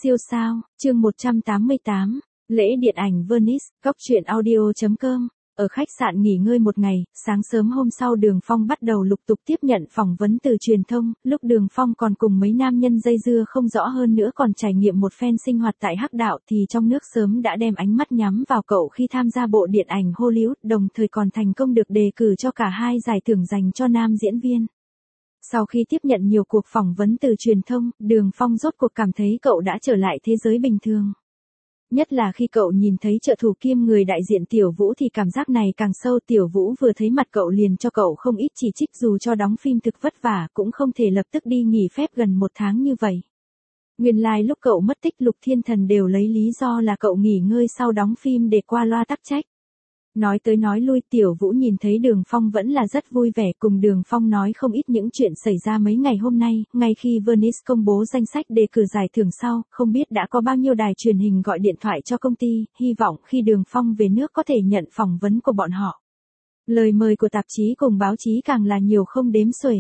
Siêu sao, chương 188, lễ điện ảnh Venice, góc truyện audio.com. Ở khách sạn nghỉ ngơi một ngày, sáng sớm hôm sau Đường Phong bắt đầu lục tục tiếp nhận phỏng vấn từ truyền thông, lúc Đường Phong còn cùng mấy nam nhân dây dưa không rõ hơn nữa còn trải nghiệm một phen sinh hoạt tại Hắc Đạo thì trong nước sớm đã đem ánh mắt nhắm vào cậu khi tham gia bộ điện ảnh Hollywood, đồng thời còn thành công được đề cử cho cả 2 giải thưởng dành cho nam diễn viên. Sau khi tiếp nhận nhiều cuộc phỏng vấn từ truyền thông, Đường Phong rốt cuộc cảm thấy cậu đã trở lại thế giới bình thường. Nhất là khi cậu nhìn thấy trợ thủ kiêm người đại diện Tiểu Vũ thì cảm giác này càng sâu. Tiểu Vũ vừa thấy mặt cậu liền cho cậu không ít chỉ trích, dù cho đóng phim thực vất vả cũng không thể lập tức đi nghỉ phép gần 1 tháng như vậy. Nguyên lai lúc cậu mất tích Lục Thiên Thần đều lấy lý do là cậu nghỉ ngơi sau đóng phim để qua loa tắc trách. Nói tới nói lui Tiểu Vũ nhìn thấy Đường Phong vẫn là rất vui vẻ, cùng Đường Phong nói không ít những chuyện xảy ra mấy ngày hôm nay. Ngay khi Venice công bố danh sách đề cử giải thưởng sau, không biết đã có bao nhiêu đài truyền hình gọi điện thoại cho công ty, hy vọng khi Đường Phong về nước có thể nhận phỏng vấn của bọn họ. Lời mời của tạp chí cùng báo chí càng là nhiều không đếm xuể.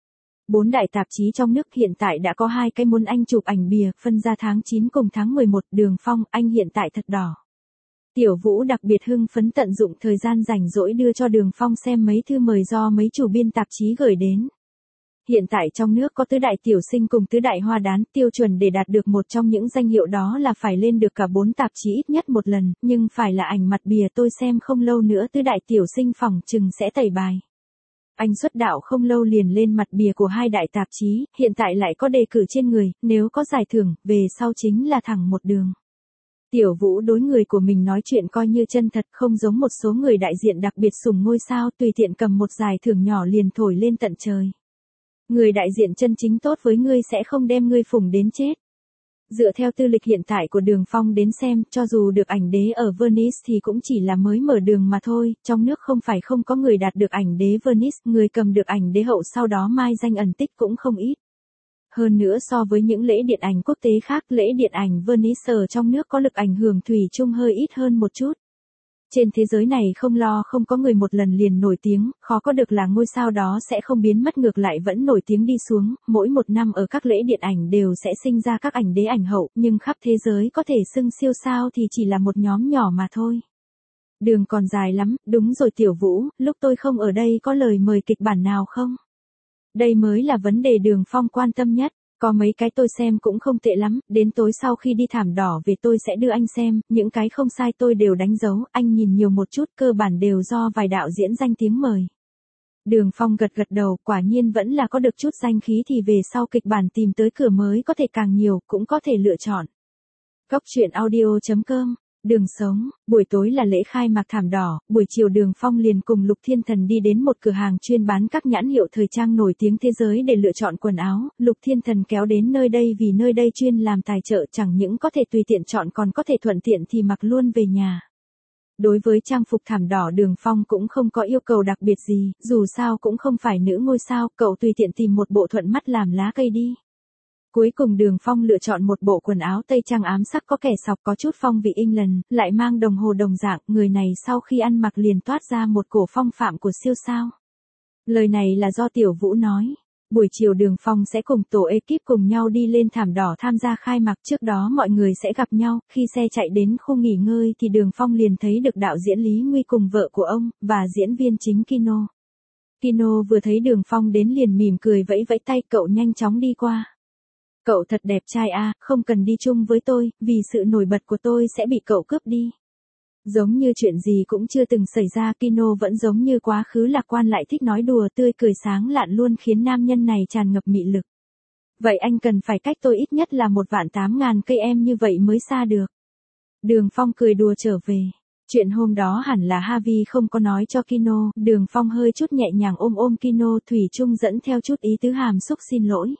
4 đại tạp chí trong nước hiện tại đã có 2 cái muốn anh chụp ảnh bìa, phân ra tháng 9 cùng tháng 11, Đường Phong, anh hiện tại thật đỏ. Tiểu Vũ đặc biệt hưng phấn tận dụng thời gian rảnh rỗi đưa cho Đường Phong xem mấy thư mời do mấy chủ biên tạp chí gửi đến. Hiện tại trong nước có tứ đại tiểu sinh cùng tứ đại hoa đán, tiêu chuẩn để đạt được một trong những danh hiệu đó là phải lên được cả 4 tạp chí ít nhất một lần, nhưng phải là ảnh mặt bìa. Tôi xem không lâu nữa tứ đại tiểu sinh phỏng chừng sẽ tẩy bài. Anh xuất đạo không lâu liền lên mặt bìa của 2 đại tạp chí, hiện tại lại có đề cử trên người, nếu có giải thưởng, về sau chính là thẳng một đường. Tiểu Vũ đối người của mình nói chuyện coi như chân thật, không giống một số người đại diện đặc biệt sủng ngôi sao tùy tiện cầm một giải thưởng nhỏ liền thổi lên tận trời. Người đại diện chân chính tốt với ngươi sẽ không đem ngươi phủng đến chết. Dựa theo tư lịch hiện tại của Đường Phong đến xem, cho dù được ảnh đế ở Venice thì cũng chỉ là mới mở đường mà thôi, trong nước không phải không có người đạt được ảnh đế Venice, người cầm được ảnh đế hậu sau đó mai danh ẩn tích cũng không ít. Hơn nữa so với những lễ điện ảnh quốc tế khác, lễ điện ảnh Venice ở trong nước có lực ảnh hưởng thủy chung hơi ít hơn một chút. Trên thế giới này không lo không có người một lần liền nổi tiếng, khó có được là ngôi sao đó sẽ không biến mất, ngược lại vẫn nổi tiếng đi xuống. Mỗi một năm ở các lễ điện ảnh đều sẽ sinh ra các ảnh đế ảnh hậu, nhưng khắp thế giới có thể xưng siêu sao thì chỉ là một nhóm nhỏ mà thôi. Đường còn dài lắm. Đúng rồi Tiểu Vũ, lúc tôi không ở đây có lời mời kịch bản nào không? Đây mới là vấn đề Đường Phong quan tâm nhất. Có mấy cái tôi xem cũng không tệ lắm, đến tối sau khi đi thảm đỏ về tôi sẽ đưa anh xem, những cái không sai tôi đều đánh dấu, anh nhìn nhiều một chút, cơ bản đều do vài đạo diễn danh tiếng mời. Đường Phong gật gật đầu, quả nhiên vẫn là có được chút danh khí thì về sau kịch bản tìm tới cửa mới có thể càng nhiều, cũng có thể lựa chọn. Góc truyện audio.com. Đường sống, buổi tối là lễ khai mạc thảm đỏ, buổi chiều Đường Phong liền cùng Lục Thiên Thần đi đến một cửa hàng chuyên bán các nhãn hiệu thời trang nổi tiếng thế giới để lựa chọn quần áo. Lục Thiên Thần kéo đến nơi đây vì nơi đây chuyên làm tài trợ, chẳng những có thể tùy tiện chọn còn có thể thuận tiện thì mặc luôn về nhà. Đối với trang phục thảm đỏ Đường Phong cũng không có yêu cầu đặc biệt gì, dù sao cũng không phải nữ ngôi sao, cậu tùy tiện tìm một bộ thuận mắt làm lá cây đi. Cuối cùng Đường Phong lựa chọn một bộ quần áo tây trang ám sắc có kẻ sọc có chút phong vị England, lại mang đồng hồ đồng dạng, người này sau khi ăn mặc liền toát ra một cổ phong phạm của siêu sao. Lời này là do Tiểu Vũ nói. Buổi chiều Đường Phong sẽ cùng tổ ekip cùng nhau đi lên thảm đỏ tham gia khai mạc, trước đó mọi người sẽ gặp nhau, khi xe chạy đến khu nghỉ ngơi thì Đường Phong liền thấy được đạo diễn Lý Nguy cùng vợ của ông, và diễn viên chính Kino. Kino vừa thấy Đường Phong đến liền mỉm cười vẫy vẫy tay, cậu nhanh chóng đi qua. Cậu thật đẹp trai à, không cần đi chung với tôi, vì sự nổi bật của tôi sẽ bị cậu cướp đi. Giống như chuyện gì cũng chưa từng xảy ra, Kino vẫn giống như quá khứ lạc quan lại thích nói đùa, tươi cười sáng lạn luôn khiến nam nhân này tràn ngập mị lực. Vậy anh cần phải cách tôi ít nhất là 1.800.000 cây em như vậy mới xa được. Đường Phong cười đùa trở về. Chuyện hôm đó hẳn là Harvey không có nói cho Kino, Đường Phong hơi chút nhẹ nhàng ôm Kino, thủy chung dẫn theo chút ý tứ hàm xúc xin lỗi.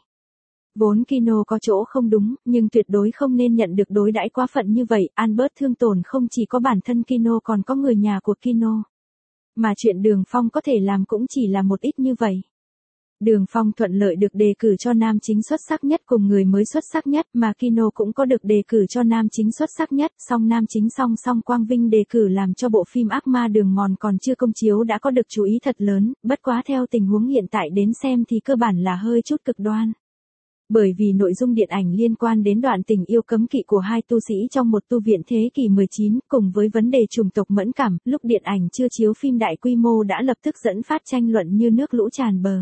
Vốn Kino có chỗ không đúng, nhưng tuyệt đối không nên nhận được đối đãi quá phận như vậy. Albert thương tổn không chỉ có bản thân Kino còn có người nhà của Kino. Mà chuyện Đường Phong có thể làm cũng chỉ là một ít như vậy. Đường Phong thuận lợi được đề cử cho nam chính xuất sắc nhất cùng người mới xuất sắc nhất, mà Kino cũng có được đề cử cho nam chính xuất sắc nhất, song nam chính song song Quang Vinh đề cử làm cho bộ phim Ác Ma Đường Mòn còn chưa công chiếu đã có được chú ý thật lớn, bất quá theo tình huống hiện tại đến xem thì cơ bản là hơi chút cực đoan. Bởi vì nội dung điện ảnh liên quan đến đoạn tình yêu cấm kỵ của hai tu sĩ trong một tu viện thế kỷ 19, cùng với vấn đề chủng tộc mẫn cảm, lúc điện ảnh chưa chiếu phim đại quy mô đã lập tức dẫn phát tranh luận như nước lũ tràn bờ.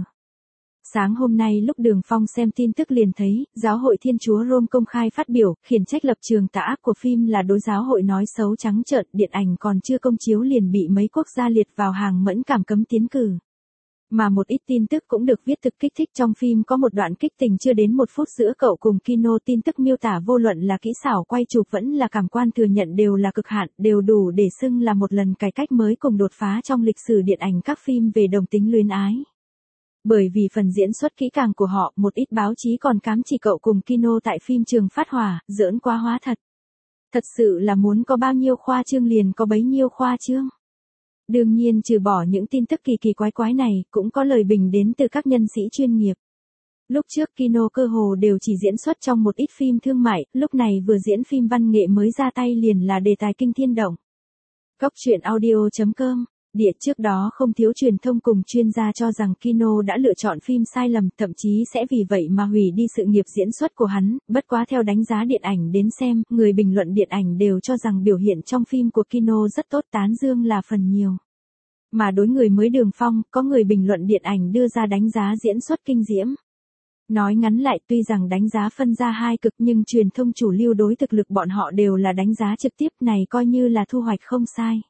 Sáng hôm nay lúc Đường Phong xem tin tức liền thấy, Giáo hội Thiên Chúa Rome công khai phát biểu, khiển trách lập trường tà ác của phim là đối giáo hội nói xấu trắng trợn, điện ảnh còn chưa công chiếu liền bị mấy quốc gia liệt vào hàng mẫn cảm cấm tiến cử. Mà một ít tin tức cũng được viết thực kích thích trong phim có một đoạn kích tình chưa đến 1 phút giữa cậu cùng Kino, tin tức miêu tả vô luận là kỹ xảo quay chụp vẫn là cảm quan thừa nhận đều là cực hạn, đều đủ để xưng là một lần cải cách mới cùng đột phá trong lịch sử điện ảnh các phim về đồng tính luyến ái. Bởi vì phần diễn xuất kỹ càng của họ, một ít báo chí còn cám chỉ cậu cùng Kino tại phim trường phát hỏa, giỡn quá hóa thật. Thật sự là muốn có bao nhiêu khoa trương liền có bấy nhiêu khoa trương. Đương nhiên trừ bỏ những tin tức kỳ kỳ quái quái này, cũng có lời bình đến từ các nhân sĩ chuyên nghiệp. Lúc trước Kino cơ hồ đều chỉ diễn xuất trong một ít phim thương mại, lúc này vừa diễn phim văn nghệ mới ra tay liền là đề tài kinh thiên động. Góc truyện audio.com. Địa trước đó không thiếu truyền thông cùng chuyên gia cho rằng Kino đã lựa chọn phim sai lầm, thậm chí sẽ vì vậy mà hủy đi sự nghiệp diễn xuất của hắn, bất quá theo đánh giá điện ảnh đến xem, người bình luận điện ảnh đều cho rằng biểu hiện trong phim của Kino rất tốt, tán dương là phần nhiều. Mà đối người mới Đường Phong, có người bình luận điện ảnh đưa ra đánh giá diễn xuất kinh diễm. Nói ngắn lại, tuy rằng đánh giá phân ra hai cực nhưng truyền thông chủ lưu đối thực lực bọn họ đều là đánh giá trực tiếp, này coi như là thu hoạch không sai.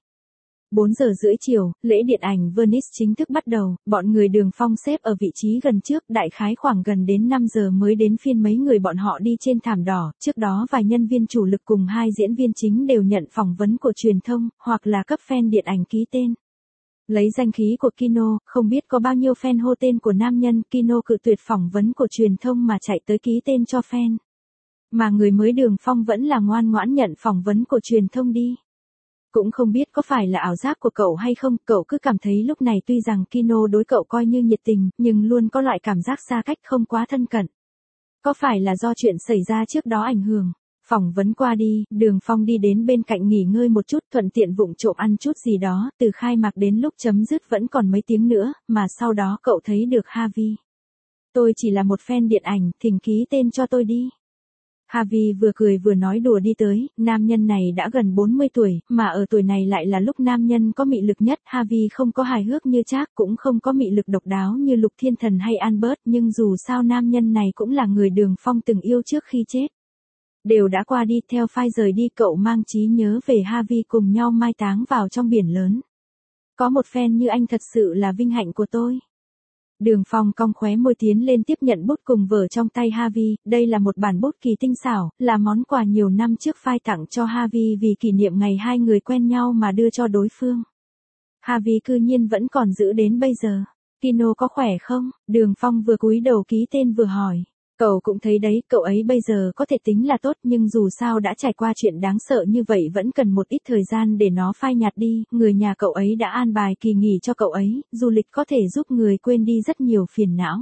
4 giờ rưỡi chiều, lễ điện ảnh Venice chính thức bắt đầu, bọn người Đường Phong xếp ở vị trí gần trước, đại khái khoảng gần đến 5 giờ mới đến phiên mấy người bọn họ đi trên thảm đỏ, trước đó vài nhân viên chủ lực cùng 2 diễn viên chính đều nhận phỏng vấn của truyền thông, hoặc là cấp fan điện ảnh ký tên. Lấy danh khí của Kino, không biết có bao nhiêu fan hô tên của nam nhân, Kino cự tuyệt phỏng vấn của truyền thông mà chạy tới ký tên cho fan. Mà người mới Đường Phong vẫn là ngoan ngoãn nhận phỏng vấn của truyền thông đi. Cũng không biết có phải là ảo giác của cậu hay không, cậu cứ cảm thấy lúc này tuy rằng Kino đối cậu coi như nhiệt tình, nhưng luôn có loại cảm giác xa cách không quá thân cận. Có phải là do chuyện xảy ra trước đó ảnh hưởng? Phỏng vấn qua đi, Đường Phong đi đến bên cạnh nghỉ ngơi một chút, thuận tiện vụng trộm ăn chút gì đó, từ khai mạc đến lúc chấm dứt vẫn còn mấy tiếng nữa, mà sau đó cậu thấy được Harvey. Tôi chỉ là một fan điện ảnh, thỉnh ký tên cho tôi đi. Harvey vừa cười vừa nói đùa đi tới, nam nhân này đã gần 40 tuổi, mà ở tuổi này lại là lúc nam nhân có mị lực nhất. Harvey không có hài hước như Trác, cũng không có mị lực độc đáo như Lục Thiên Thần hay Albert, nhưng dù sao nam nhân này cũng là người Đường Phong từng yêu trước khi chết. Đều đã qua đi, theo phai rời đi cậu mang trí nhớ về Harvey cùng nhau mai táng vào trong biển lớn. Có một fan như anh thật sự là vinh hạnh của tôi. Đường Phong cong khóe môi tiến lên tiếp nhận bút cùng vở trong tay Harvey, đây là một bản bút kỳ tinh xảo, là món quà nhiều năm trước phai tặng cho Harvey vì kỷ niệm ngày hai người quen nhau mà đưa cho đối phương. Harvey cư nhiên vẫn còn giữ đến bây giờ. Kino có khỏe không? Đường Phong vừa cúi đầu ký tên vừa hỏi. Cậu cũng thấy đấy, cậu ấy bây giờ có thể tính là tốt nhưng dù sao đã trải qua chuyện đáng sợ như vậy vẫn cần một ít thời gian để nó phai nhạt đi, người nhà cậu ấy đã an bài kỳ nghỉ cho cậu ấy, du lịch có thể giúp người quên đi rất nhiều phiền não.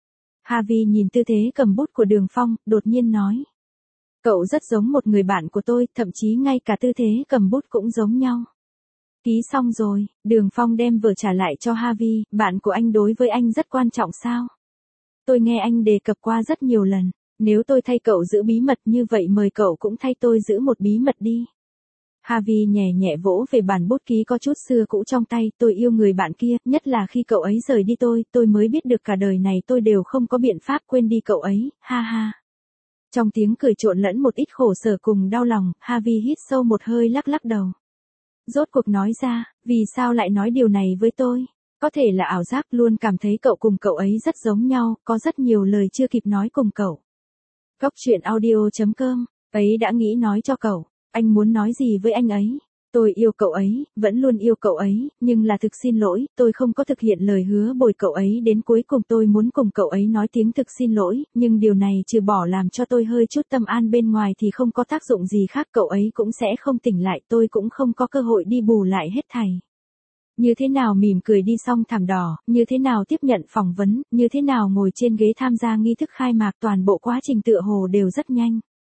Harvey nhìn tư thế cầm bút của Đường Phong, đột nhiên nói. Cậu rất giống một người bạn của tôi, thậm chí ngay cả tư thế cầm bút cũng giống nhau. Ký xong rồi, Đường Phong đem vở trả lại cho Harvey, bạn của anh đối với anh rất quan trọng sao? Tôi nghe anh đề cập qua rất nhiều lần, nếu tôi thay cậu giữ bí mật như vậy mời cậu cũng thay tôi giữ một bí mật đi. Harvey nhẹ nhẹ vỗ về bản bút ký có chút xưa cũ trong tay, tôi yêu người bạn kia, nhất là khi cậu ấy rời đi tôi mới biết được cả đời này tôi đều không có biện pháp quên đi cậu ấy, ha ha. Trong tiếng cười trộn lẫn một ít khổ sở cùng đau lòng, Harvey hít sâu một hơi lắc lắc đầu. Rốt cuộc nói ra, vì sao lại nói điều này với tôi? Có thể là ảo giác, luôn cảm thấy cậu cùng cậu ấy rất giống nhau, có rất nhiều lời chưa kịp nói cùng cậu. Góc truyện audio.com, ấy đã nghĩ nói cho cậu, anh muốn nói gì với anh ấy? Tôi yêu cậu ấy, vẫn luôn yêu cậu ấy, nhưng là thực xin lỗi, tôi không có thực hiện lời hứa bồi cậu ấy đến cuối cùng, tôi muốn cùng cậu ấy nói tiếng thực xin lỗi, nhưng điều này trừ bỏ làm cho tôi hơi chút tâm an bên ngoài thì không có tác dụng gì khác, cậu ấy cũng sẽ không tỉnh lại, tôi cũng không có cơ hội đi bù lại hết thảy. Như thế nào mỉm cười đi xong thảm đỏ, như thế nào tiếp nhận phỏng vấn, như thế nào ngồi trên ghế tham gia nghi thức khai mạc, toàn bộ quá trình tựa hồ đều rất nhanh.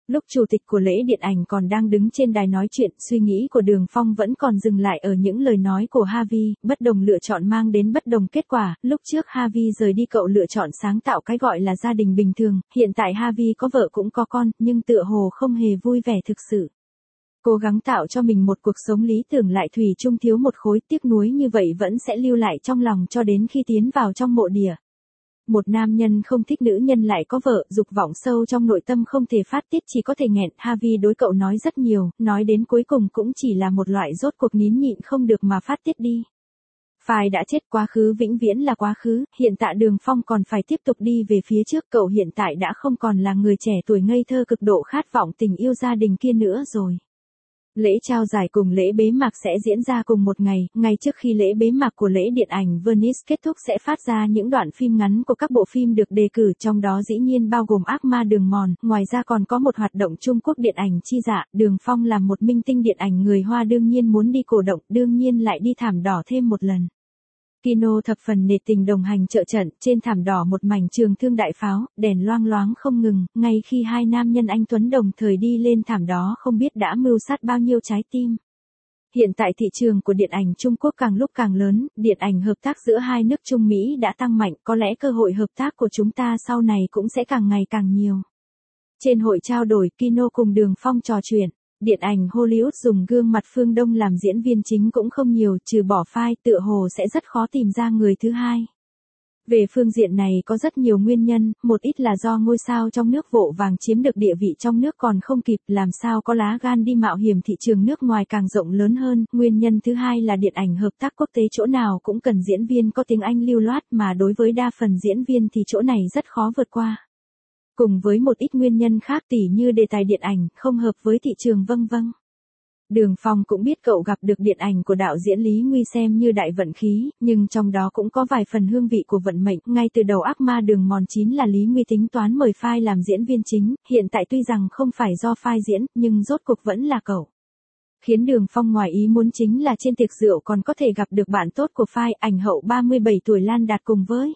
Lúc chủ tịch của lễ điện ảnh còn đang đứng trên đài nói chuyện, suy nghĩ của Đường Phong vẫn còn dừng lại ở những lời nói của Harvey, bất đồng lựa chọn mang đến bất đồng kết quả, lúc trước Harvey rời đi cậu lựa chọn sáng tạo cái gọi là gia đình bình thường, hiện tại Harvey có vợ cũng có con, nhưng tựa hồ không hề vui vẻ thực sự. Cố gắng tạo cho mình một cuộc sống lý tưởng lại thủy chung thiếu một khối, tiếc nuối như vậy vẫn sẽ lưu lại trong lòng cho đến khi tiến vào trong mộ địa. Một nam nhân không thích nữ nhân lại có vợ, dục vọng sâu trong nội tâm không thể phát tiết, chỉ có thể nghẹn. Harvey đối cậu nói rất nhiều, nói đến cuối cùng cũng chỉ là một loại rốt cuộc nín nhịn không được mà phát tiết đi. Phai đã chết, quá khứ vĩnh viễn là quá khứ, hiện tại Đường Phong còn phải tiếp tục đi về phía trước, cậu hiện tại đã không còn là người trẻ tuổi ngây thơ cực độ khát vọng tình yêu gia đình kia nữa rồi. Lễ trao giải cùng lễ bế mạc sẽ diễn ra cùng một ngày, ngay trước khi lễ bế mạc của lễ điện ảnh Venice kết thúc sẽ phát ra những đoạn phim ngắn của các bộ phim được đề cử, trong đó dĩ nhiên bao gồm Ác Ma Đường Mòn, ngoài ra còn có một hoạt động Trung Quốc điện ảnh chi dạ, Đường Phong làm một minh tinh điện ảnh người Hoa đương nhiên muốn đi cổ động, đương nhiên lại đi thảm đỏ thêm một lần. Kino thập phần nệt tình đồng hành trợ trận, trên thảm đỏ một mảnh trường thương đại pháo, đèn loang loáng không ngừng, ngay khi hai nam nhân anh tuấn đồng thời đi lên thảm đó không biết đã mưu sát bao nhiêu trái tim. Hiện tại thị trường của điện ảnh Trung Quốc càng lúc càng lớn, điện ảnh hợp tác giữa hai nước Trung Mỹ đã tăng mạnh, có lẽ cơ hội hợp tác của chúng ta sau này cũng sẽ càng ngày càng nhiều. Trên hội trao đổi, Kino cùng Đường Phong trò chuyện. Điện ảnh Hollywood dùng gương mặt phương Đông làm diễn viên chính cũng không nhiều, trừ bỏ Phai, tựa hồ sẽ rất khó tìm ra người thứ hai. Về phương diện này có rất nhiều nguyên nhân, một ít là do ngôi sao trong nước vội vàng chiếm được địa vị trong nước còn không kịp, làm sao có lá gan đi mạo hiểm thị trường nước ngoài càng rộng lớn hơn, nguyên nhân thứ hai là điện ảnh hợp tác quốc tế chỗ nào cũng cần diễn viên có tiếng Anh lưu loát, mà đối với đa phần diễn viên thì chỗ này rất khó vượt qua. Cùng với một ít nguyên nhân khác tỉ như đề tài điện ảnh không hợp với thị trường vân vân. Đường Phong cũng biết cậu gặp được điện ảnh của đạo diễn Lý Nguy xem như đại vận khí, nhưng trong đó cũng có vài phần hương vị của vận mệnh, ngay từ đầu Ác Ma Đường Mòn 9 là Lý Nguy tính toán mời Phai làm diễn viên chính, hiện tại tuy rằng không phải do Phai diễn, nhưng rốt cuộc vẫn là cậu. Khiến Đường Phong ngoài ý muốn chính là trên tiệc rượu còn có thể gặp được bạn tốt của Phai, ảnh hậu 37 tuổi Lan Đạt cùng với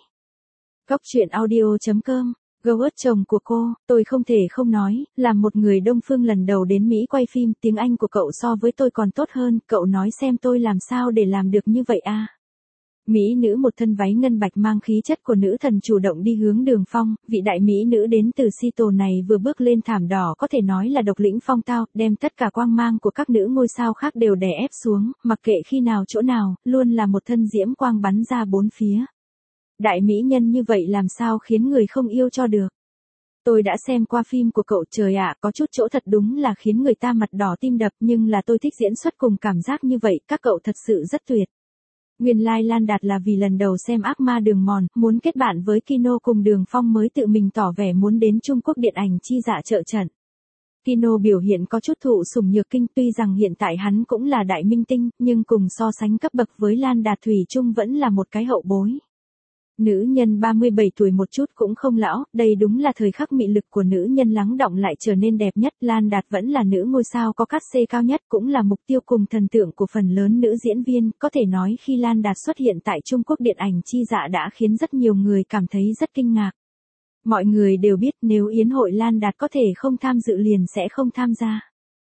Góc Truyện Audio.com. Goward chồng của cô, tôi không thể không nói, là một người Đông phương lần đầu đến Mỹ quay phim, tiếng Anh của cậu so với tôi còn tốt hơn, cậu nói xem tôi làm sao để làm được như vậy à. Mỹ nữ một thân váy ngân bạch mang khí chất của nữ thần chủ động đi hướng Đường Phong, vị đại Mỹ nữ đến từ Seattle này vừa bước lên thảm đỏ có thể nói là độc lĩnh phong tao, đem tất cả quang mang của các nữ ngôi sao khác đều đè ép xuống, mặc kệ khi nào chỗ nào, luôn là một thân diễm quang bắn ra bốn phía. Đại mỹ nhân như vậy làm sao khiến người không yêu cho được. Tôi đã xem qua phim của cậu, trời ạ, có chút chỗ thật đúng là khiến người ta mặt đỏ tim đập, nhưng là tôi thích diễn xuất cùng cảm giác như vậy, các cậu thật sự rất tuyệt. Nguyên lai Lan Đạt là vì lần đầu xem Ác Ma Đường Mòn, muốn kết bạn với Kino cùng Đường Phong mới tự mình tỏ vẻ muốn đến Trung Quốc điện ảnh chi dạ trợ trận. Kino biểu hiện có chút thụ sủng nhược kinh, tuy rằng hiện tại hắn cũng là đại minh tinh, nhưng cùng so sánh cấp bậc với Lan Đạt thủy chung vẫn là một cái hậu bối. Nữ nhân 37 tuổi một chút cũng không lão, đây đúng là thời khắc mị lực của nữ nhân lắng đọng lại trở nên đẹp nhất. Lan Đạt vẫn là nữ ngôi sao có cát xê cao nhất, cũng là mục tiêu cùng thần tượng của phần lớn nữ diễn viên, có thể nói khi Lan Đạt xuất hiện tại Trung Quốc điện ảnh chi dạ đã khiến rất nhiều người cảm thấy rất kinh ngạc. Mọi người đều biết nếu yến hội Lan Đạt có thể không tham dự liền sẽ không tham gia.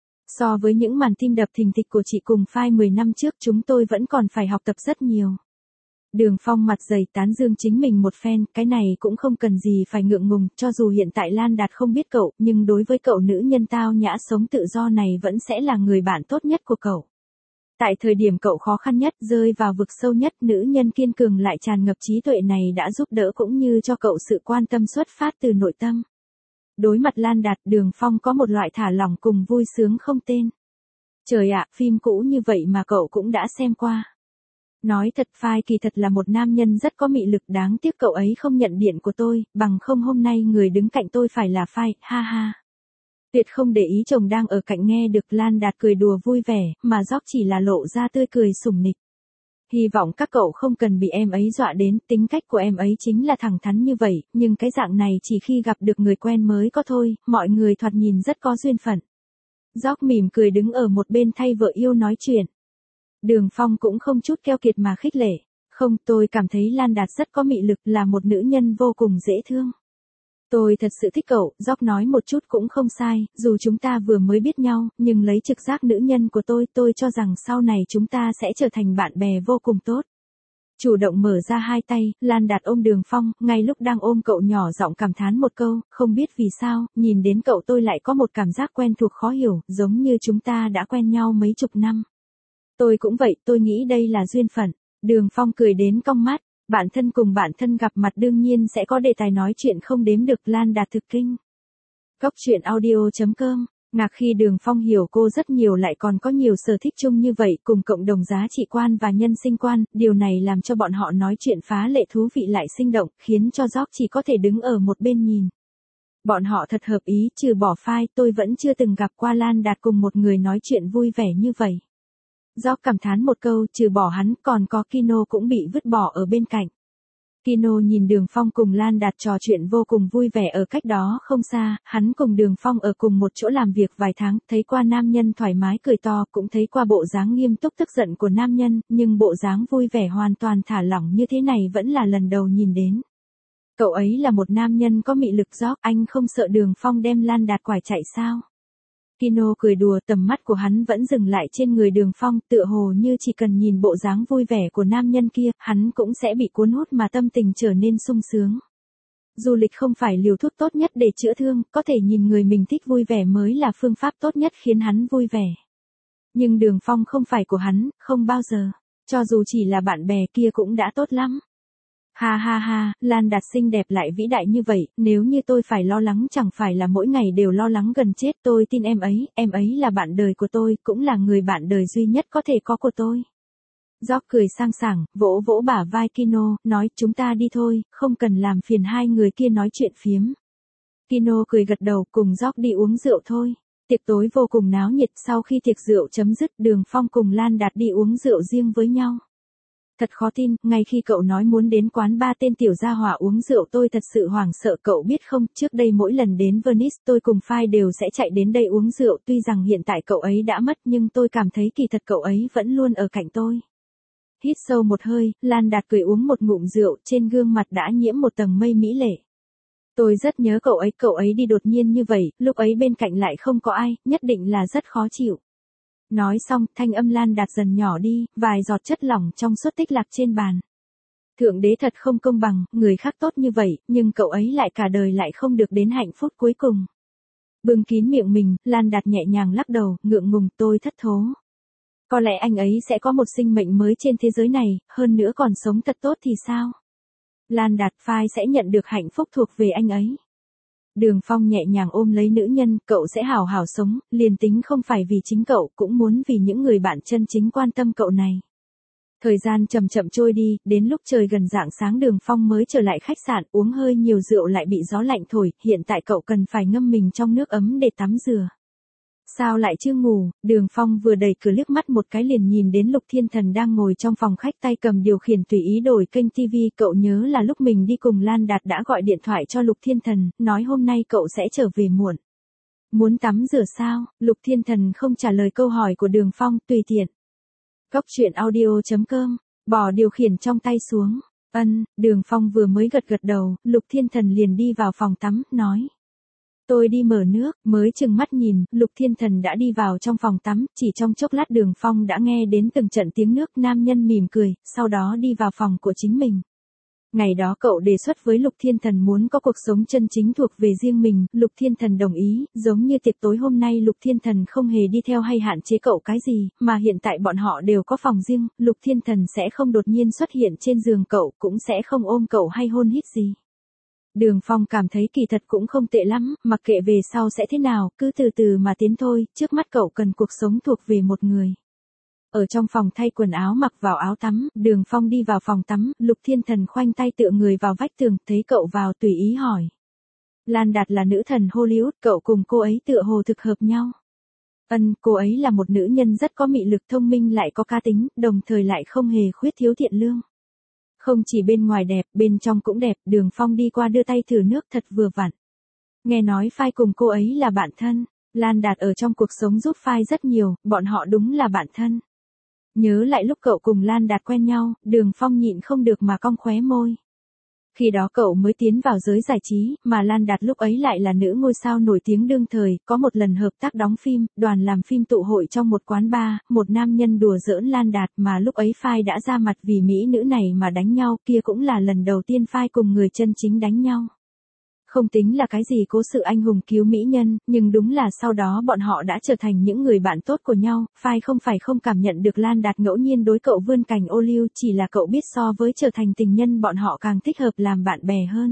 So với những màn tim đập thình thịch của chị cùng Phai 10 năm trước, chúng tôi vẫn còn phải học tập rất nhiều. Đường Phong mặt dày tán dương chính mình một phen, cái này cũng không cần gì phải ngượng ngùng, cho dù hiện tại Lan Đạt không biết cậu, nhưng đối với cậu nữ nhân tao nhã sống tự do này vẫn sẽ là người bạn tốt nhất của cậu. Tại thời điểm cậu khó khăn nhất, rơi vào vực sâu nhất, nữ nhân kiên cường lại tràn ngập trí tuệ này đã giúp đỡ cũng như cho cậu sự quan tâm xuất phát từ nội tâm. Đối mặt Lan Đạt, Đường Phong có một loại thả lỏng cùng vui sướng không tên. Trời ạ, phim cũ như vậy mà cậu cũng đã xem qua. Nói thật, Phai kỳ thật là một nam nhân rất có mị lực, đáng tiếc cậu ấy không nhận điện của tôi, bằng không hôm nay người đứng cạnh tôi phải là Phai, ha ha. Tuyệt không để ý chồng đang ở cạnh nghe được. Lan Đạt cười đùa vui vẻ, mà Gióc chỉ là lộ ra tươi cười sủng nịch. Hy vọng các cậu không cần bị em ấy dọa đến, tính cách của em ấy chính là thẳng thắn như vậy, nhưng cái dạng này chỉ khi gặp được người quen mới có thôi, mọi người thoạt nhìn rất có duyên phận. Gióc mỉm cười đứng ở một bên thay vợ yêu nói chuyện. Đường Phong cũng không chút keo kiệt mà khích lệ. Không, tôi cảm thấy Lan Đạt rất có mị lực, là một nữ nhân vô cùng dễ thương. Tôi thật sự thích cậu, Jock nói một chút cũng không sai, dù chúng ta vừa mới biết nhau, nhưng lấy trực giác nữ nhân của tôi cho rằng sau này chúng ta sẽ trở thành bạn bè vô cùng tốt. Chủ động mở ra hai tay, Lan Đạt ôm Đường Phong, ngay lúc đang ôm cậu nhỏ giọng cảm thán một câu, không biết vì sao, nhìn đến cậu tôi lại có một cảm giác quen thuộc khó hiểu, giống như chúng ta đã quen nhau mấy chục năm. Tôi cũng vậy, tôi nghĩ đây là duyên phận. Đường Phong cười đến cong mắt, bạn thân cùng bạn thân gặp mặt đương nhiên sẽ có đề tài nói chuyện không đếm được. Lan Đạt thực kinh. Góc chuyện audio.com. Ngạc khi Đường Phong hiểu cô rất nhiều lại còn có nhiều sở thích chung như vậy cùng cộng đồng giá trị quan và nhân sinh quan, điều này làm cho bọn họ nói chuyện phá lệ thú vị lại sinh động, khiến cho Jock chỉ có thể đứng ở một bên nhìn. Bọn họ thật hợp ý, trừ bỏ phai, tôi vẫn chưa từng gặp qua Lan Đạt cùng một người nói chuyện vui vẻ như vậy. Jock cảm thán một câu, trừ bỏ hắn, còn có Kino cũng bị vứt bỏ ở bên cạnh. Kino nhìn Đường Phong cùng Lan Đạt trò chuyện vô cùng vui vẻ ở cách đó không xa, hắn cùng Đường Phong ở cùng một chỗ làm việc vài tháng, thấy qua nam nhân thoải mái cười to, cũng thấy qua bộ dáng nghiêm túc tức giận của nam nhân, nhưng bộ dáng vui vẻ hoàn toàn thả lỏng như thế này vẫn là lần đầu nhìn đến. Cậu ấy là một nam nhân có mị lực. Jock, anh không sợ Đường Phong đem Lan Đạt quải chạy sao? Kino cười đùa, tầm mắt của hắn vẫn dừng lại trên người Đường Phong, tựa hồ như chỉ cần nhìn bộ dáng vui vẻ của nam nhân kia, hắn cũng sẽ bị cuốn hút mà tâm tình trở nên sung sướng. Du lịch không phải liều thuốc tốt nhất để chữa thương, có thể nhìn người mình thích vui vẻ mới là phương pháp tốt nhất khiến hắn vui vẻ. Nhưng Đường Phong không phải của hắn, không bao giờ. Cho dù chỉ là bạn bè kia cũng đã tốt lắm. Ha ha ha, Lan Đạt xinh đẹp lại vĩ đại như vậy, nếu như tôi phải lo lắng chẳng phải là mỗi ngày đều lo lắng gần chết. Tôi tin em ấy là bạn đời của tôi, cũng là người bạn đời duy nhất có thể có của tôi. Jock cười sang sảng, vỗ vỗ bả vai Kino, nói chúng ta đi thôi, không cần làm phiền hai người kia nói chuyện phiếm. Kino cười gật đầu, cùng Jock đi uống rượu thôi. Tiệc tối vô cùng náo nhiệt, sau khi tiệc rượu chấm dứt, Đường Phong cùng Lan Đạt đi uống rượu riêng với nhau. Thật khó tin, ngay khi cậu nói muốn đến quán ba tên tiểu gia hỏa uống rượu tôi thật sự hoảng sợ, cậu biết không, trước đây mỗi lần đến Venice tôi cùng Phai đều sẽ chạy đến đây uống rượu, tuy rằng hiện tại cậu ấy đã mất nhưng tôi cảm thấy kỳ thật cậu ấy vẫn luôn ở cạnh tôi. Hít sâu một hơi, Lan Đạt cười uống một ngụm rượu, trên gương mặt đã nhiễm một tầng mây mỹ lệ. Tôi rất nhớ cậu ấy đi đột nhiên như vậy, lúc ấy bên cạnh lại không có ai, nhất định là rất khó chịu. Nói xong, thanh âm Lan Đạt dần nhỏ đi, vài giọt chất lỏng trong suốt tích lạc trên bàn. Thượng đế thật không công bằng, người khác tốt như vậy, nhưng cậu ấy lại cả đời lại không được đến hạnh phúc cuối cùng. Bưng kín miệng mình, Lan Đạt nhẹ nhàng lắc đầu, ngượng ngùng, tôi thất thố. Có lẽ anh ấy sẽ có một sinh mệnh mới trên thế giới này, hơn nữa còn sống thật tốt thì sao? Lan Đạt, Phai sẽ nhận được hạnh phúc thuộc về anh ấy. Đường Phong nhẹ nhàng ôm lấy nữ nhân, cậu sẽ hào hào sống, liền tính không phải vì chính cậu, cũng muốn vì những người bạn chân chính quan tâm cậu này. Thời gian chậm chậm trôi đi, đến lúc trời gần rạng sáng Đường Phong mới trở lại khách sạn, uống hơi nhiều rượu lại bị gió lạnh thổi, hiện tại cậu cần phải ngâm mình trong nước ấm để tắm rửa. Sao lại chưa ngủ? Đường Phong vừa đẩy cửa liếc mắt một cái liền nhìn đến Lục Thiên Thần đang ngồi trong phòng khách tay cầm điều khiển tùy ý đổi kênh TV. Cậu nhớ là lúc mình đi cùng Lan Đạt đã gọi điện thoại cho Lục Thiên Thần, nói hôm nay cậu sẽ trở về muộn. Muốn tắm rửa sao? Lục Thiên Thần không trả lời câu hỏi của Đường Phong, tùy tiện. Góc chuyện audio.com, bỏ điều khiển trong tay xuống. Đường Phong vừa mới gật đầu, Lục Thiên Thần liền đi vào phòng tắm, nói. Tôi đi mở nước, mới chừng mắt nhìn, Lục Thiên Thần đã đi vào trong phòng tắm, chỉ trong chốc lát Đường Phong đã nghe đến từng trận tiếng nước, nam nhân mỉm cười, sau đó đi vào phòng của chính mình. Ngày đó cậu đề xuất với Lục Thiên Thần muốn có cuộc sống chân chính thuộc về riêng mình, Lục Thiên Thần đồng ý, giống như tiệc tối hôm nay Lục Thiên Thần không hề đi theo hay hạn chế cậu cái gì, mà hiện tại bọn họ đều có phòng riêng, Lục Thiên Thần sẽ không đột nhiên xuất hiện trên giường cậu, cũng sẽ không ôm cậu hay hôn hít gì. Đường Phong cảm thấy kỳ thật cũng không tệ lắm, mặc kệ về sau sẽ thế nào, cứ từ từ mà tiến thôi, trước mắt cậu cần cuộc sống thuộc về một người. Ở trong phòng thay quần áo mặc vào áo tắm, Đường Phong đi vào phòng tắm, Lục Thiên Thần khoanh tay tựa người vào vách tường, thấy cậu vào tùy ý hỏi. Lan Đạt là nữ thần Hollywood, cậu cùng cô ấy tựa hồ thực hợp nhau. Cô ấy là một nữ nhân rất có mị lực, thông minh lại có cá tính, đồng thời lại không hề khuyết thiếu thiện lương. Không chỉ bên ngoài đẹp, bên trong cũng đẹp. Đường Phong đi qua đưa tay thử nước, thật vừa vặn. Nghe nói Phai cùng cô ấy là bạn thân. Lan Đạt ở trong cuộc sống giúp Phai rất nhiều, bọn họ đúng là bạn thân. Nhớ lại lúc cậu cùng Lan Đạt quen nhau, Đường Phong nhịn không được mà cong khóe môi. Khi đó cậu mới tiến vào giới giải trí, mà Lan Đạt lúc ấy lại là nữ ngôi sao nổi tiếng đương thời, có một lần hợp tác đóng phim, đoàn làm phim tụ hội trong một quán bar, một nam nhân đùa giỡn Lan Đạt mà lúc ấy phai đã ra mặt vì mỹ nữ này mà đánh nhau, kia cũng là lần đầu tiên phai cùng người chân chính đánh nhau. Không tính là cái gì cố sự anh hùng cứu mỹ nhân, nhưng đúng là sau đó bọn họ đã trở thành những người bạn tốt của nhau, phai không phải không cảm nhận được Lan Đạt ngẫu nhiên đối cậu vươn cành ô liu, chỉ là cậu biết so với trở thành tình nhân bọn họ càng thích hợp làm bạn bè hơn.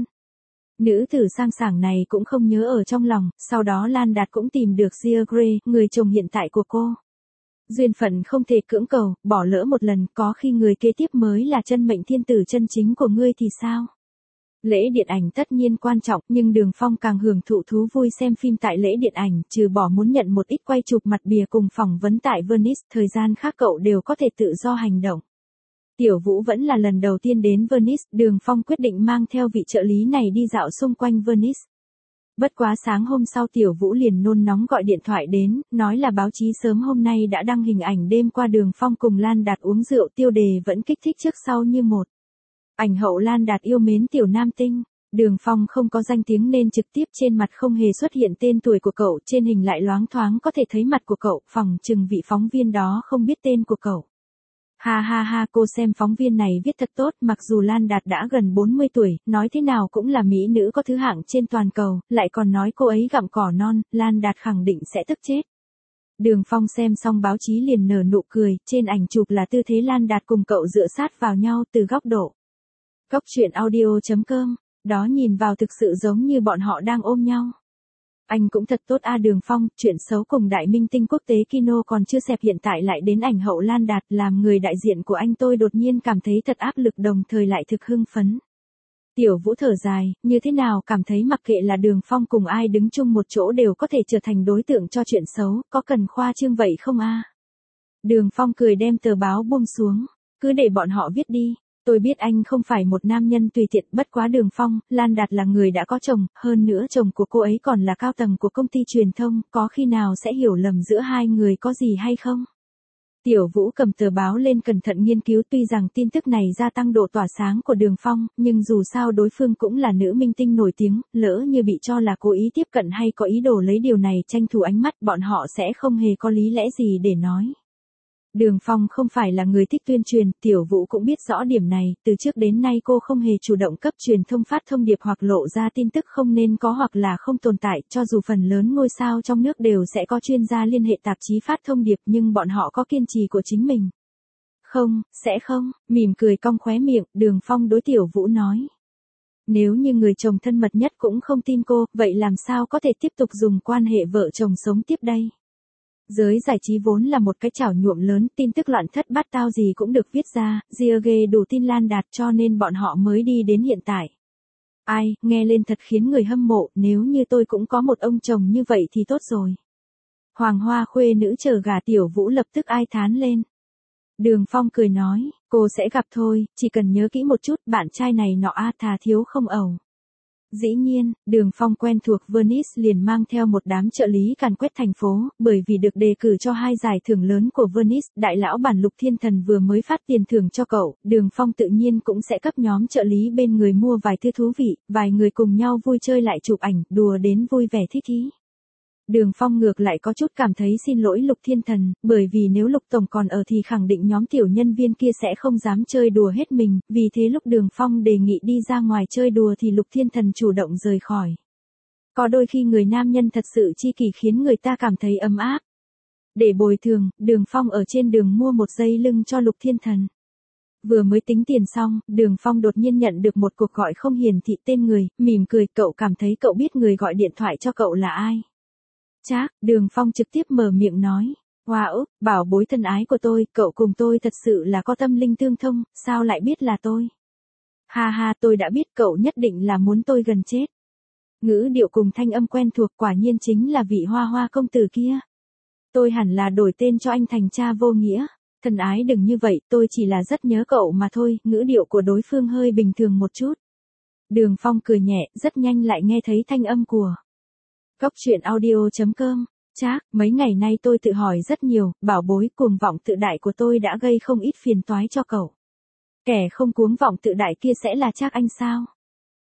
Nữ tử sang sảng này cũng không nhớ ở trong lòng, sau đó Lan Đạt cũng tìm được Gia Gray, người chồng hiện tại của cô. Duyên phận không thể cưỡng cầu, bỏ lỡ một lần, có khi người kế tiếp mới là chân mệnh thiên tử chân chính của ngươi thì sao? Lễ điện ảnh tất nhiên quan trọng, nhưng Đường Phong càng hưởng thụ thú vui xem phim tại lễ điện ảnh, trừ bỏ muốn nhận một ít quay chụp mặt bìa cùng phỏng vấn tại Venice, thời gian khác cậu đều có thể tự do hành động. Tiểu Vũ vẫn là lần đầu tiên đến Venice, Đường Phong quyết định mang theo vị trợ lý này đi dạo xung quanh Venice. Bất quá sáng hôm sau Tiểu Vũ liền nôn nóng gọi điện thoại đến, nói là báo chí sớm hôm nay đã đăng hình ảnh đêm qua Đường Phong cùng Lan Đạt uống rượu, tiêu đề vẫn kích thích trước sau như một. Ảnh hậu Lan Đạt yêu mến tiểu nam tinh. Đường Phong không có danh tiếng nên trực tiếp trên mặt không hề xuất hiện tên tuổi của cậu, trên hình lại loáng thoáng có thể thấy mặt của cậu, phỏng chừng vị phóng viên đó không biết tên của cậu. Ha ha ha, cô xem phóng viên này viết thật tốt, mặc dù Lan Đạt đã gần 40 tuổi, nói thế nào cũng là mỹ nữ có thứ hạng trên toàn cầu, lại còn nói cô ấy gặm cỏ non, Lan Đạt khẳng định sẽ tức chết. Đường Phong xem xong báo chí liền nở nụ cười, trên ảnh chụp là tư thế Lan Đạt cùng cậu dựa sát vào nhau từ góc độ. Góc truyện audio.com, đó nhìn vào thực sự giống như bọn họ đang ôm nhau. Anh cũng thật tốt a Đường Phong, chuyện xấu cùng đại minh tinh quốc tế Kino còn chưa xẹp hiện tại lại đến ảnh hậu Lan Đạt, làm người đại diện của anh tôi đột nhiên cảm thấy thật áp lực đồng thời lại thực hưng phấn. Tiểu Vũ thở dài, như thế nào cảm thấy mặc kệ là Đường Phong cùng ai đứng chung một chỗ đều có thể trở thành đối tượng cho chuyện xấu, có cần khoa trương vậy không a? Đường Phong cười đem tờ báo buông xuống, cứ để bọn họ viết đi. Tôi biết anh không phải một nam nhân tùy tiện, bất quá Đường Phong, Lan Đạt là người đã có chồng, hơn nữa chồng của cô ấy còn là cao tầng của công ty truyền thông, có khi nào sẽ hiểu lầm giữa hai người có gì hay không? Tiểu Vũ cầm tờ báo lên cẩn thận nghiên cứu, tuy rằng tin tức này gia tăng độ tỏa sáng của Đường Phong, nhưng dù sao đối phương cũng là nữ minh tinh nổi tiếng, lỡ như bị cho là cố ý tiếp cận hay có ý đồ lấy điều này tranh thủ ánh mắt, bọn họ sẽ không hề có lý lẽ gì để nói. Đường Phong không phải là người thích tuyên truyền, Tiểu Vũ cũng biết rõ điểm này, từ trước đến nay cô không hề chủ động cấp truyền thông phát thông điệp hoặc lộ ra tin tức không nên có hoặc là không tồn tại, cho dù phần lớn ngôi sao trong nước đều sẽ có chuyên gia liên hệ tạp chí phát thông điệp nhưng bọn họ có kiên trì của chính mình. Không, sẽ không, mỉm cười cong khóe miệng, Đường Phong đối Tiểu Vũ nói. Nếu như người chồng thân mật nhất cũng không tin cô, vậy làm sao có thể tiếp tục dùng quan hệ vợ chồng sống tiếp đây? Giới giải trí vốn là một cái chảo nhuộm lớn, tin tức loạn thất bát tao gì cũng được viết ra, Gia đủ tin Lan Đạt cho nên bọn họ mới đi đến hiện tại. Ai, nghe lên thật khiến người hâm mộ, nếu như tôi cũng có một ông chồng như vậy thì tốt rồi. Hoàng hoa khuê nữ chờ gà, Tiểu Vũ lập tức ai thán lên. Đường Phong cười nói, cô sẽ gặp thôi, chỉ cần nhớ kỹ một chút, bạn trai này nọ thà thiếu không ẩu. Dĩ nhiên, Đường Phong quen thuộc Venice liền mang theo một đám trợ lý càn quét thành phố, bởi vì được đề cử cho 2 giải thưởng lớn của Venice, đại lão bản Lục Thiên Thần vừa mới phát tiền thưởng cho cậu, Đường Phong tự nhiên cũng sẽ cấp nhóm trợ lý bên người mua vài thứ thú vị, vài người cùng nhau vui chơi lại chụp ảnh, đùa đến vui vẻ thích ý. Đường Phong ngược lại có chút cảm thấy xin lỗi Lục Thiên Thần, bởi vì nếu Lục Tổng còn ở thì khẳng định nhóm tiểu nhân viên kia sẽ không dám chơi đùa hết mình, vì thế lúc Đường Phong đề nghị đi ra ngoài chơi đùa thì Lục Thiên Thần chủ động rời khỏi. Có đôi khi người nam nhân thật sự chi kỷ khiến người ta cảm thấy ấm áp. Để bồi thường, Đường Phong ở trên đường mua một dây lưng cho Lục Thiên Thần. Vừa mới tính tiền xong, Đường Phong đột nhiên nhận được một cuộc gọi không hiển thị tên người, mỉm cười, cậu cảm thấy cậu biết người gọi điện thoại cho cậu là ai? Chác, Đường Phong trực tiếp mở miệng nói. Wow, bảo bối thân ái của tôi, cậu cùng tôi thật sự là có tâm linh tương thông, sao lại biết là tôi? Ha ha, tôi đã biết cậu nhất định là muốn tôi gần chết. Ngữ điệu cùng thanh âm quen thuộc, quả nhiên chính là vị Hoa Hoa công tử kia. Tôi hẳn là đổi tên cho anh thành cha vô nghĩa. Thân ái đừng như vậy, tôi chỉ là rất nhớ cậu mà thôi, ngữ điệu của đối phương hơi bình thường một chút. Đường Phong cười nhẹ, rất nhanh lại nghe thấy thanh âm của Góc truyện audio.com. Chác, mấy ngày nay tôi tự hỏi rất nhiều, bảo bối, cuồng vọng tự đại của tôi đã gây không ít phiền toái cho cậu. Kẻ không cuồng vọng tự đại kia sẽ là Chác anh sao?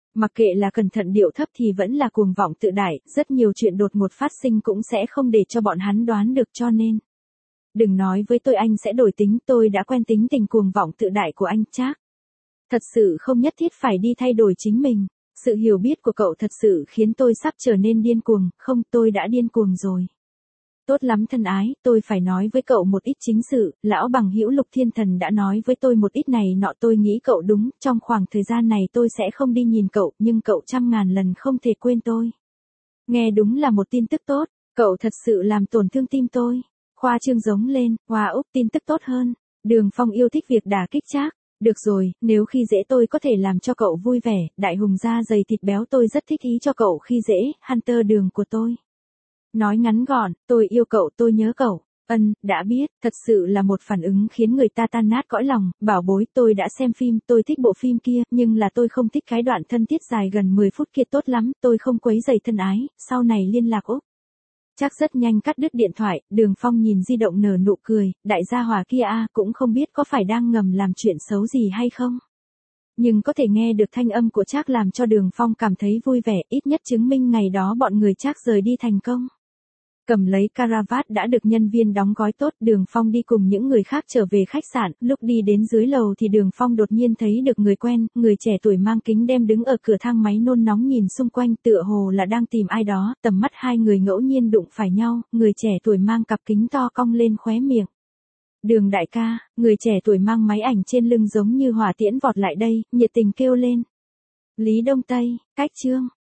Mặc kệ là cẩn thận điệu thấp thì vẫn là cuồng vọng tự đại, rất nhiều chuyện đột ngột phát sinh cũng sẽ không để cho bọn hắn đoán được cho nên. Đừng nói với tôi anh sẽ đổi tính, tôi đã quen tính tình cuồng vọng tự đại của anh Trác. Thật sự không nhất thiết phải đi thay đổi chính mình. Sự hiểu biết của cậu thật sự khiến tôi sắp trở nên điên cuồng, không tôi đã điên cuồng rồi. Tốt lắm thân ái, tôi phải nói với cậu một ít chính sự, lão bằng hữu Lục Thiên Thần đã nói với tôi một ít này nọ tôi nghĩ cậu đúng, trong khoảng thời gian này tôi sẽ không đi nhìn cậu, nhưng cậu trăm ngàn lần không thể quên tôi. Nghe đúng là một tin tức tốt, cậu thật sự làm tổn thương tim tôi. Khoa trương giống lên, wow Úc tin tức tốt hơn. Đường Phong yêu thích việc đả kích Trác. Được rồi, nếu khi dễ tôi có thể làm cho cậu vui vẻ, đại hùng da dày thịt béo tôi rất thích ý cho cậu khi dễ, Hunter đường của tôi. Nói ngắn gọn, tôi yêu cậu tôi nhớ cậu. Đã biết, thật sự là một phản ứng khiến người ta tan nát cõi lòng, bảo bối tôi đã xem phim, tôi thích bộ phim kia, nhưng là tôi không thích cái đoạn thân thiết dài gần 10 phút kia tốt lắm, tôi không quấy rầy thân ái, sau này liên lạc Úc. Chắc rất nhanh cắt đứt điện thoại, Đường Phong nhìn di động nở nụ cười, đại gia hỏa kia cũng không biết có phải đang ngầm làm chuyện xấu gì hay không. Nhưng có thể nghe được thanh âm của Trác làm cho Đường Phong cảm thấy vui vẻ, ít nhất chứng minh ngày đó bọn người Trác rời đi thành công. Cầm lấy caravat đã được nhân viên đóng gói tốt, Đường Phong đi cùng những người khác trở về khách sạn, lúc đi đến dưới lầu thì Đường Phong đột nhiên thấy được người quen, người trẻ tuổi mang kính đen đứng ở cửa thang máy nôn nóng nhìn xung quanh tựa hồ là đang tìm ai đó, tầm mắt hai người ngẫu nhiên đụng phải nhau, người trẻ tuổi mang cặp kính to cong lên khóe miệng. Đường đại ca, người trẻ tuổi mang máy ảnh trên lưng giống như hỏa tiễn vọt lại đây, nhiệt tình kêu lên. Lý Đông Tây, cách chương.